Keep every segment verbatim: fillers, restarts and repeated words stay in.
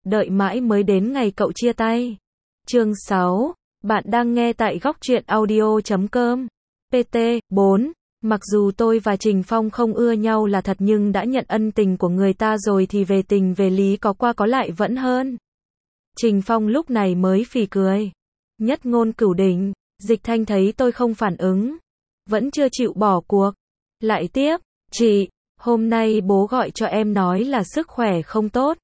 đợi mãi mới đến ngày cậu chia tay. Chương sáu. Bạn đang nghe tại góc truyện audio chấm com. pê tê bốn. Mặc dù tôi và Trình Phong không ưa nhau là thật nhưng đã nhận ân tình của người ta rồi thì về tình về lý có qua có lại vẫn hơn. Trình Phong lúc này mới phì cười. Nhất ngôn cửu đỉnh, Dịch Thanh thấy tôi không phản ứng, vẫn chưa chịu bỏ cuộc. Lại tiếp, chị, hôm nay bố gọi cho em nói là sức khỏe không tốt.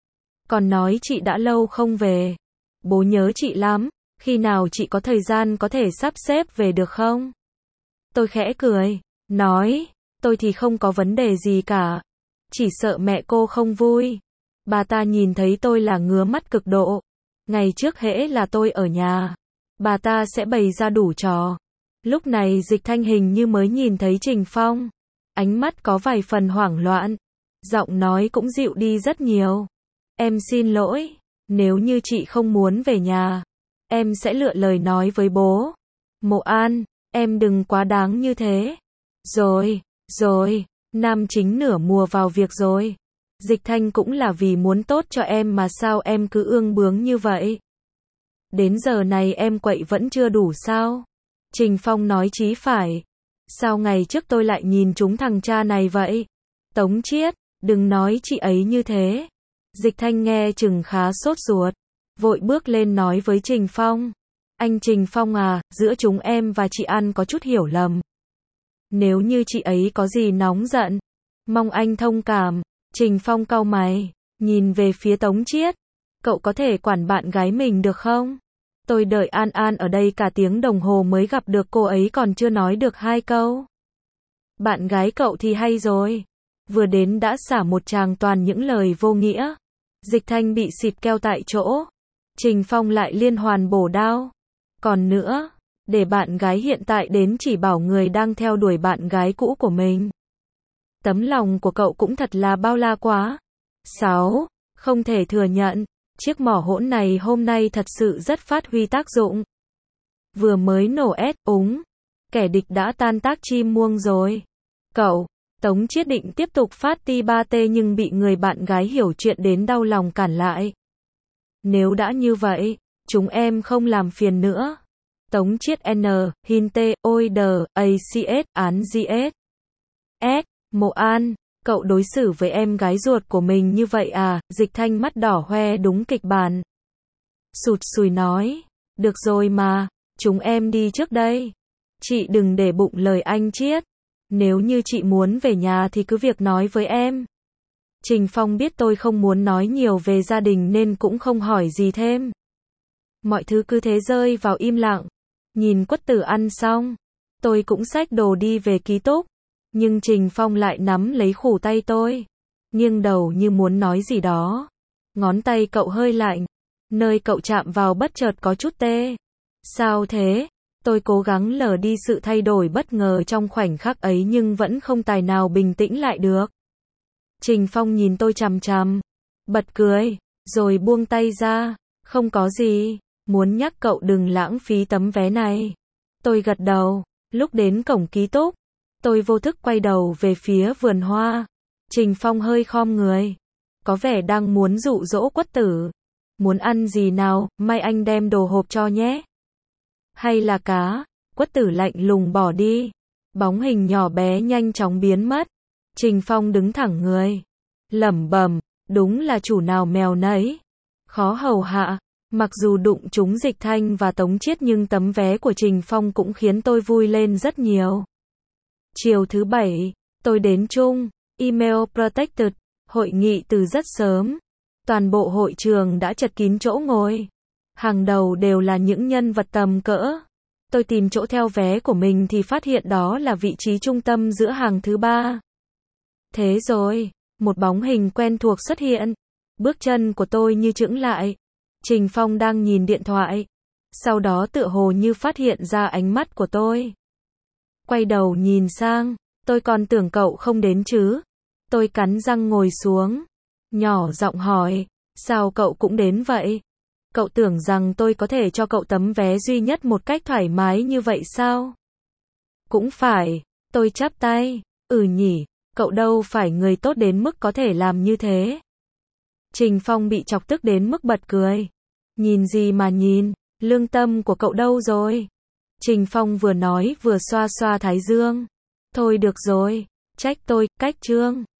Còn nói chị đã lâu không về. Bố nhớ chị lắm, khi nào chị có thời gian có thể sắp xếp về được không? Tôi khẽ cười, nói, tôi thì không có vấn đề gì cả. Chỉ sợ mẹ cô không vui. Bà ta nhìn thấy tôi là ngứa mắt cực độ. Ngày trước hễ là tôi ở nhà, bà ta sẽ bày ra đủ trò. Lúc này Dịch Thanh hình như mới nhìn thấy Trình Phong. Ánh mắt có vài phần hoảng loạn. Giọng nói cũng dịu đi rất nhiều. Em xin lỗi, nếu như chị không muốn về nhà, em sẽ lựa lời nói với bố. Mộ An, em đừng quá đáng như thế. Rồi, rồi, nam chính nửa mùa vào việc rồi. Dịch Thanh cũng là vì muốn tốt cho em mà sao em cứ ương bướng như vậy? Đến giờ này em quậy vẫn chưa đủ sao? Trình Phong nói chí phải. Sao ngày trước tôi lại nhìn trúng thằng cha này vậy? Tống Chiết, đừng nói chị ấy như thế. Dịch Thanh nghe chừng khá sốt ruột, vội bước lên nói với Trình Phong. Anh Trình Phong à, giữa chúng em và chị An có chút hiểu lầm. Nếu như chị ấy có gì nóng giận, mong anh thông cảm. Trình Phong cau mày, nhìn về phía Tống Chiết. Cậu có thể quản bạn gái mình được không? Tôi đợi An An ở đây cả tiếng đồng hồ mới gặp được cô ấy còn chưa nói được hai câu. Bạn gái cậu thì hay rồi. Vừa đến đã xả một tràng toàn những lời vô nghĩa. Dịch Thanh bị xịt keo tại chỗ. Trình Phong lại liên hoàn bổ đao. Còn nữa, để bạn gái hiện tại đến chỉ bảo người đang theo đuổi bạn gái cũ của mình. Tấm lòng của cậu cũng thật là bao la quá. Sáu. Không thể thừa nhận, chiếc mỏ hỗn này hôm nay thật sự rất phát huy tác dụng. Vừa mới nổ ét úng, kẻ địch đã tan tác chim muông rồi. Cậu, Tống Chiết định tiếp tục phát ti ba tê nhưng bị người bạn gái hiểu chuyện đến đau lòng cản lại. Nếu đã như vậy, chúng em không làm phiền nữa. Tống Chiết N, Hinte, Ôi Đờ, a xê ét, án giê ét. S. Mộ An, cậu đối xử với em gái ruột của mình như vậy à? Dịch Thanh mắt đỏ hoe đúng kịch bản. Sụt sùi nói, được rồi mà, chúng em đi trước đây. Chị đừng để bụng lời anh Chiết. Nếu như chị muốn về nhà thì cứ việc nói với em. Trình Phong biết tôi không muốn nói nhiều về gia đình nên cũng không hỏi gì thêm. Mọi thứ cứ thế rơi vào im lặng. Nhìn Quất Tử ăn xong, tôi cũng xách đồ đi về ký túc. Nhưng Trình Phong lại nắm lấy khủ tay tôi, nghiêng đầu như muốn nói gì đó. Ngón tay cậu hơi lạnh, nơi cậu chạm vào bất chợt có chút tê. Sao thế? Tôi cố gắng lờ đi sự thay đổi bất ngờ trong khoảnh khắc ấy nhưng vẫn không tài nào bình tĩnh lại được. Trình Phong nhìn tôi chằm chằm, bật cười, rồi buông tay ra. Không có gì, muốn nhắc cậu đừng lãng phí tấm vé này. Tôi gật đầu. Lúc đến cổng ký túc, tôi vô thức quay đầu về phía vườn hoa. Trình Phong hơi khom người, có vẻ đang muốn dụ dỗ Quất Tử. Muốn ăn gì nào, mai anh đem đồ hộp cho nhé. Hay là cá? Quất Tử lạnh lùng bỏ đi. Bóng hình nhỏ bé nhanh chóng biến mất. Trình Phong đứng thẳng người, lẩm bẩm, đúng là chủ nào mèo nấy. Khó hầu hạ. Mặc dù đụng trúng Dịch Thanh và Tống Chiết nhưng tấm vé của Trình Phong cũng khiến tôi vui lên rất nhiều. Chiều thứ bảy, tôi đến chung, email protected, hội nghị từ rất sớm. Toàn bộ hội trường đã chật kín chỗ ngồi. Hàng đầu đều là những nhân vật tầm cỡ. Tôi tìm chỗ theo vé của mình thì phát hiện đó là vị trí trung tâm giữa hàng thứ ba. Thế rồi, một bóng hình quen thuộc xuất hiện. Bước chân của tôi như chững lại. Trình Phong đang nhìn điện thoại. Sau đó tựa hồ như phát hiện ra ánh mắt của tôi. Quay đầu nhìn sang, tôi còn tưởng cậu không đến chứ. Tôi cắn răng ngồi xuống, nhỏ giọng hỏi, sao cậu cũng đến vậy? Cậu tưởng rằng tôi có thể cho cậu tấm vé duy nhất một cách thoải mái như vậy sao? Cũng phải, tôi chắp tay, ừ nhỉ, cậu đâu phải người tốt đến mức có thể làm như thế. Trình Phong bị chọc tức đến mức bật cười. Nhìn gì mà nhìn, lương tâm của cậu đâu rồi? Trình Phong vừa nói vừa xoa xoa thái dương. Thôi được rồi, trách tôi, cách Trương.